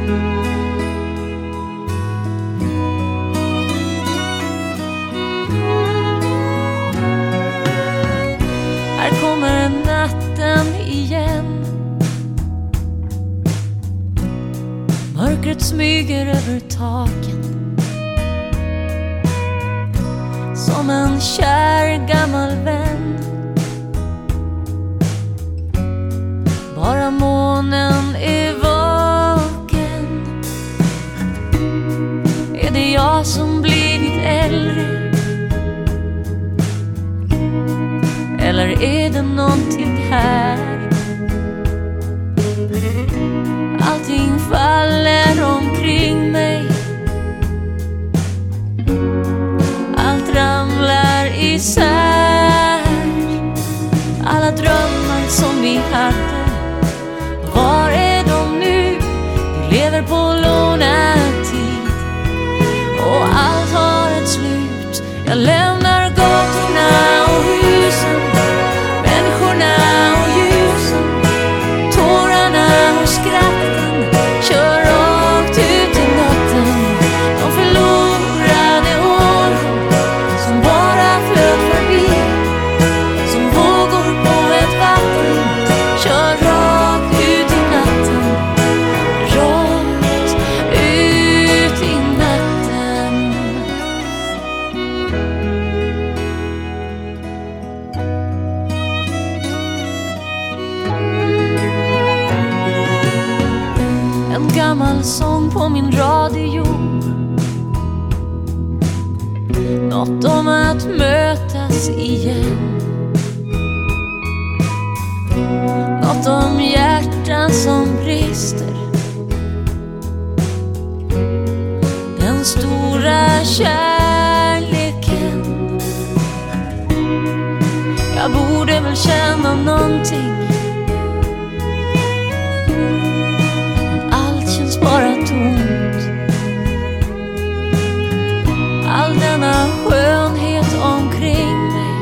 Här kommer natten igen. Mörkret smyger över taken. Som en kär gammal vän. Bara månen är vaken. Är det jag som blivit äldre? Eller är det någonting här? Allting faller omkring mig. Allt ramlar isär. Alla drömmar som vi hade, var är de nu? Vi lever på lånad tid. Och allt har ett slut. Jag lämnar gatorna och husen, människorna och ljusen, tårarna och skratten, kör rakt ut i natten. De förlorade åren som bara flöt förbi, som vågor på ett vatten, kör rakt ut i natten, rakt ut i natten. En gammal sång på min radio, något om att mötas igen. Något om hjärtan som brister. Den stora kärleken. Jag borde väl känna någonting. Allt känns bara tomt. All denna skönhet omkring mig.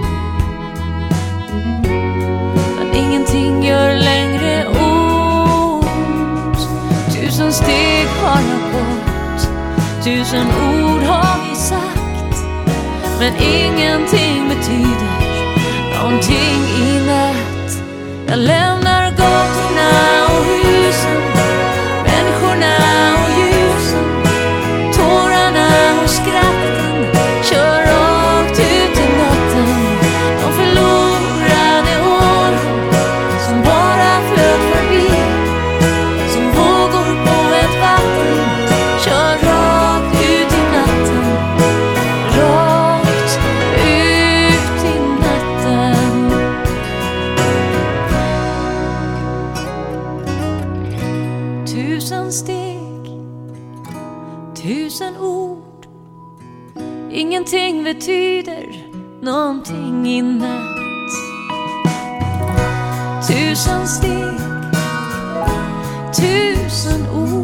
Men ingenting gör längre ont. 1000 steg har jag gått, 1000 ord har vi sagt. Men ingenting betyder någonting i natt. Jag lämnar gatorna och husen, människorna och ljusen, tårarna och skratten, kör rakt ut i natten. De förlorade åren som bara flöt förbi, som vågor på ett vatten, kör rakt ut i natten, rakt ut i natten. 1000 steg, 1000 ord, ingenting betyder någonting i natt. 1000 steg, 1000 ord.